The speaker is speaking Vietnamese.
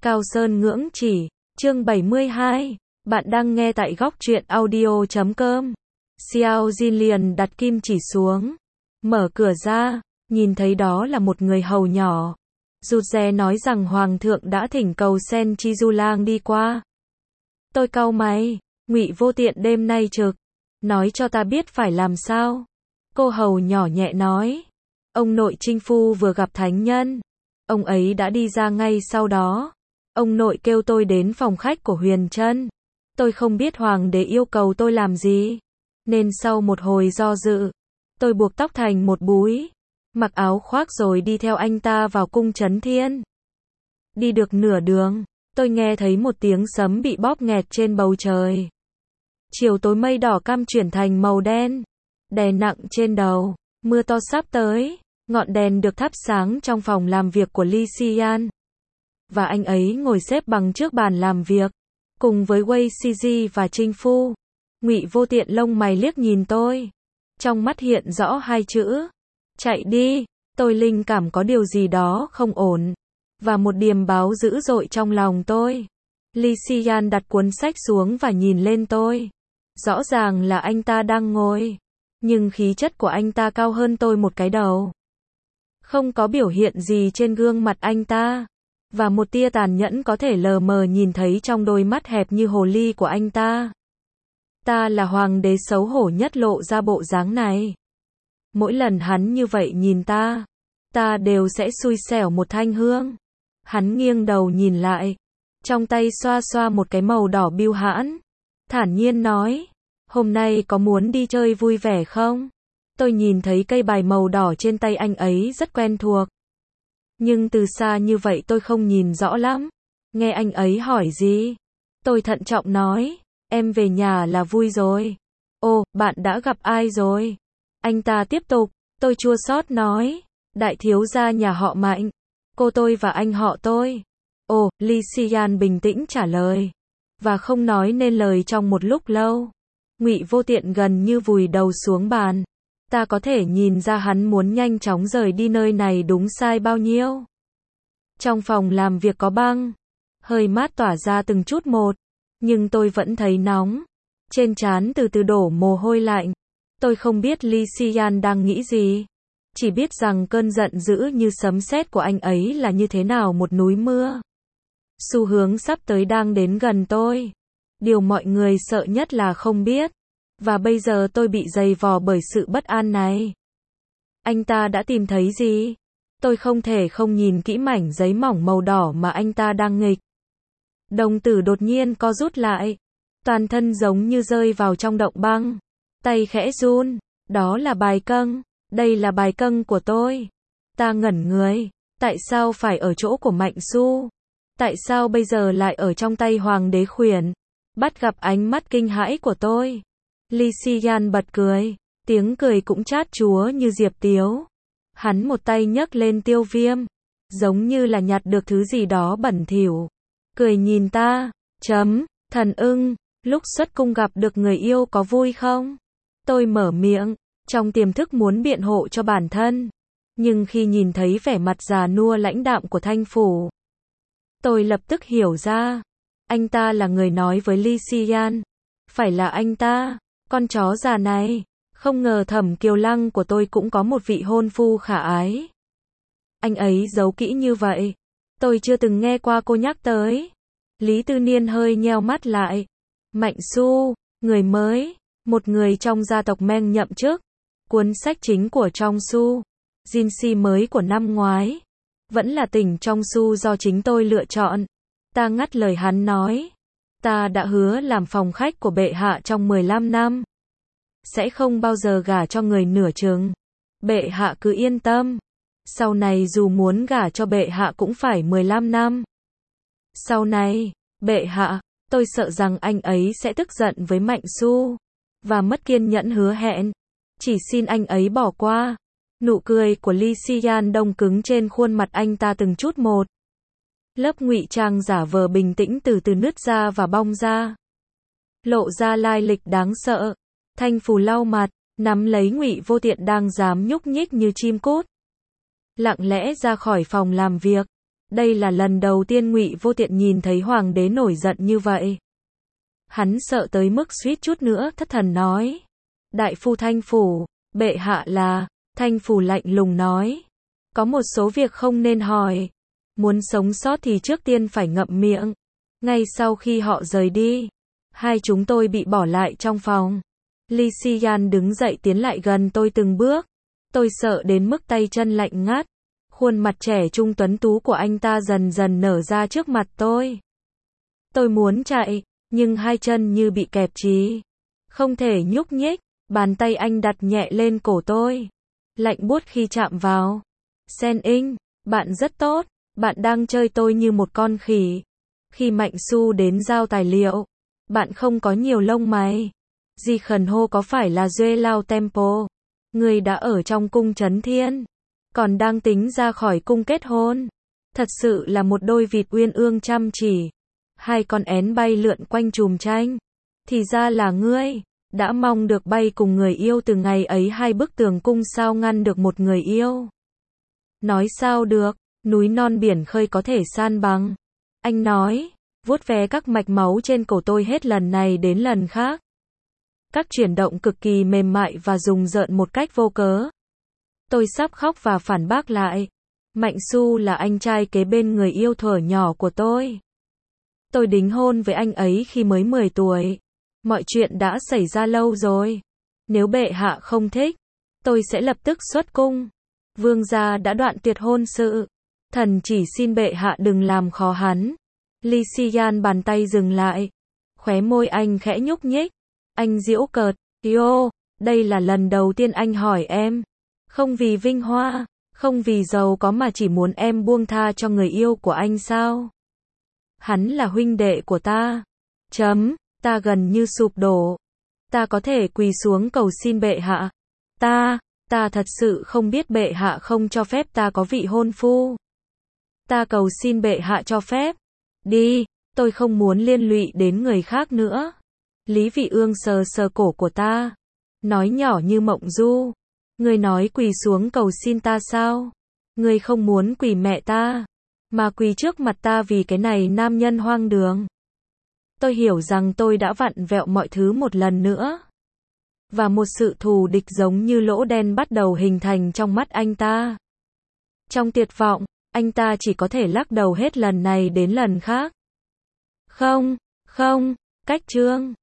Cao Sơn ngưỡng chỉ, chương 72, bạn đang nghe tại góc truyện audio.com. Xiao Jinlian đặt kim chỉ xuống, mở cửa ra, nhìn thấy đó là một người hầu nhỏ. Rụt rè nói rằng Hoàng thượng đã thỉnh cầu Sen Chi Du Lang đi qua. Tôi cau mày, Ngụy Vô Tiện đêm nay trực, nói cho ta biết phải làm sao. Cô hầu nhỏ nhẹ nói, ông nội Trinh Phu vừa gặp thánh nhân, ông ấy đã đi ra ngay sau đó. Ông nội kêu tôi đến phòng khách của Huyền Trân. Tôi không biết hoàng đế yêu cầu tôi làm gì, nên sau một hồi do dự, tôi buộc tóc thành một búi, mặc áo khoác rồi đi theo anh ta vào cung Trấn Thiên. Đi được nửa đường, tôi nghe thấy một tiếng sấm bị bóp nghẹt trên bầu trời. Chiều tối mây đỏ cam chuyển thành màu đen, đè nặng trên đầu, mưa to sắp tới. Ngọn đèn được thắp sáng trong phòng làm việc của Li Xian, và anh ấy ngồi xếp bằng trước bàn làm việc, cùng với Wei Ciji và Trinh Phu. Ngụy Vô Tiện lông mày liếc nhìn tôi, trong mắt hiện rõ hai chữ: chạy đi. Tôi linh cảm có điều gì đó không ổn, và một điềm báo dữ dội trong lòng tôi. Li Xian đặt cuốn sách xuống và nhìn lên tôi. Rõ ràng là anh ta đang ngồi, nhưng khí chất của anh ta cao hơn tôi một cái đầu. Không có biểu hiện gì trên gương mặt anh ta, và một tia tàn nhẫn có thể lờ mờ nhìn thấy trong đôi mắt hẹp như hồ ly của anh ta. Ta là hoàng đế xấu hổ nhất lộ ra bộ dáng này. Mỗi lần hắn như vậy nhìn ta đều sẽ xui xẻo một thanh hương. Hắn nghiêng đầu nhìn lại, trong tay xoa xoa một cái màu đỏ bưu hãn, thản nhiên nói, hôm nay có muốn đi chơi vui vẻ không? Tôi nhìn thấy cây bài màu đỏ trên tay anh ấy rất quen thuộc, nhưng từ xa như vậy tôi không nhìn rõ lắm. Nghe anh ấy hỏi gì, tôi thận trọng nói, em về nhà là vui rồi. Ồ, bạn đã gặp ai rồi? Anh ta tiếp tục. Tôi chua xót nói, đại thiếu gia nhà họ Mạnh, cô tôi và anh họ tôi. Ồ, Li Xian bình tĩnh trả lời, và không nói nên lời trong một lúc lâu. Ngụy Vô Tiện gần như vùi đầu xuống bàn. Ta có thể nhìn ra hắn muốn nhanh chóng rời đi nơi này đúng sai bao nhiêu. Trong phòng làm việc có băng, hơi mát tỏa ra từng chút một, nhưng tôi vẫn thấy nóng. Trên trán từ từ đổ mồ hôi lạnh. Tôi không biết Li Xian đang nghĩ gì, chỉ biết rằng cơn giận dữ như sấm sét của anh ấy là như thế nào một núi mưa. Xu hướng sắp tới đang đến gần tôi. Điều mọi người sợ nhất là không biết. Và bây giờ tôi bị dày vò bởi sự bất an này. Anh ta đã tìm thấy gì? Tôi không thể không nhìn kỹ mảnh giấy mỏng màu đỏ mà anh ta đang nghịch. Đồng tử đột nhiên co rút lại. Toàn thân giống như rơi vào trong động băng. Tay khẽ run. Đó là bài câng. Đây là bài câng của tôi. Ta ngẩn người. Tại sao phải ở chỗ của Mạnh Xu? Tại sao bây giờ lại ở trong tay Hoàng đế Khuyển? Bắt gặp ánh mắt kinh hãi của tôi, Li Xian bật cười, tiếng cười cũng chát chúa như diệp tiếu. Hắn một tay nhấc lên tiêu viêm, giống như là nhặt được thứ gì đó bẩn thỉu. Cười nhìn ta, thần ưng, lúc xuất cung gặp được người yêu có vui không? Tôi mở miệng, trong tiềm thức muốn biện hộ cho bản thân. Nhưng khi nhìn thấy vẻ mặt già nua lãnh đạm của Thanh Phủ, tôi lập tức hiểu ra. Anh ta là người nói với Li Xian. Phải là anh ta, con chó già này. Không ngờ Thẩm Kiều Lăng của tôi cũng có một vị hôn phu khả ái. Anh ấy giấu kỹ như vậy. Tôi chưa từng nghe qua cô nhắc tới. Lý Tư Niên hơi nheo mắt lại. Mạnh Xu, người mới, một người trong gia tộc Meng nhậm chức. Cuốn sách chính của Trong Su, Jinxi mới của năm ngoái. Vẫn là tỉnh Trong Su do chính tôi lựa chọn. Ta ngắt lời hắn nói, ta đã hứa làm phòng khách của bệ hạ trong 15 năm. Sẽ không bao giờ gả cho người nửa chừng. Bệ hạ cứ yên tâm. Sau này dù muốn gả cho bệ hạ cũng phải 15 năm. Sau này, bệ hạ, tôi sợ rằng anh ấy sẽ tức giận với Mạnh Xu, và mất kiên nhẫn hứa hẹn. Chỉ xin anh ấy bỏ qua. Nụ cười của Li Xian đông cứng trên khuôn mặt anh ta từng chút một. Lớp ngụy trang giả vờ bình tĩnh từ từ nứt ra và bong ra, lộ ra lai lịch đáng sợ. Thanh Phù lau mặt, nắm lấy Ngụy Vô Tiện đang dám nhúc nhích như chim cút, lặng lẽ ra khỏi phòng làm việc. Đây là lần đầu tiên Ngụy Vô Tiện nhìn thấy hoàng đế nổi giận như vậy. Hắn sợ tới mức suýt chút nữa thất thần nói. Đại phu Thanh Phủ, bệ hạ là, Thanh Phủ lạnh lùng nói. Có một số việc không nên hỏi. Muốn sống sót thì trước tiên phải ngậm miệng. Ngay sau khi họ rời đi, hai chúng tôi bị bỏ lại trong phòng. Lee Si-yan đứng dậy tiến lại gần tôi từng bước. Tôi sợ đến mức tay chân lạnh ngắt. Khuôn mặt trẻ trung tuấn tú của anh ta dần dần nở ra trước mặt tôi. Tôi muốn chạy, nhưng hai chân như bị kẹp chí. Không thể nhúc nhích, bàn tay anh đặt nhẹ lên cổ tôi. Lạnh buốt khi chạm vào. Sen-in, bạn rất tốt, bạn đang chơi tôi như một con khỉ. Khi Mạnh Su đến giao tài liệu, bạn không có nhiều lông mày. Di khẩn hô có phải là Duê Lao Tempo? Người đã ở trong cung Trấn Thiên, còn đang tính ra khỏi cung kết hôn. Thật sự là một đôi vịt uyên ương chăm chỉ. Hai con én bay lượn quanh chùm tranh. Thì ra là ngươi, đã mong được bay cùng người yêu từ ngày ấy. Hai bức tường cung sao ngăn được một người yêu? Nói sao được, núi non biển khơi có thể san bằng. Anh nói, vuốt ve các mạch máu trên cổ tôi hết lần này đến lần khác. Các chuyển động cực kỳ mềm mại và rùng rợn một cách vô cớ. Tôi sắp khóc và phản bác lại. Mạnh Su là anh trai kế bên người yêu thuở nhỏ của tôi. Tôi đính hôn với anh ấy khi mới 10 tuổi. Mọi chuyện đã xảy ra lâu rồi. Nếu bệ hạ không thích, tôi sẽ lập tức xuất cung. Vương gia đã đoạn tuyệt hôn sự. Thần chỉ xin bệ hạ đừng làm khó hắn. Lee Si-yan bàn tay dừng lại. Khóe môi anh khẽ nhúc nhích. Anh giễu cợt. Yo, đây là lần đầu tiên anh hỏi em. Không vì vinh hoa, không vì giàu có mà chỉ muốn em buông tha cho người yêu của anh sao? Hắn là huynh đệ của ta. Ta gần như sụp đổ. Ta có thể quỳ xuống cầu xin bệ hạ. Ta thật sự không biết bệ hạ không cho phép ta có vị hôn phu. Ta cầu xin bệ hạ cho phép. Đi, tôi không muốn liên lụy đến người khác nữa. Lý Vị Ương sờ sờ cổ của ta. Nói nhỏ như mộng du. Ngươi nói quỳ xuống cầu xin ta sao? Ngươi không muốn quỳ mẹ ta, mà quỳ trước mặt ta vì cái này nam nhân hoang đường. Tôi hiểu rằng tôi đã vặn vẹo mọi thứ một lần nữa. Và một sự thù địch giống như lỗ đen bắt đầu hình thành trong mắt anh ta. Trong tuyệt vọng, anh ta chỉ có thể lắc đầu hết lần này đến lần khác. Không, cách chương.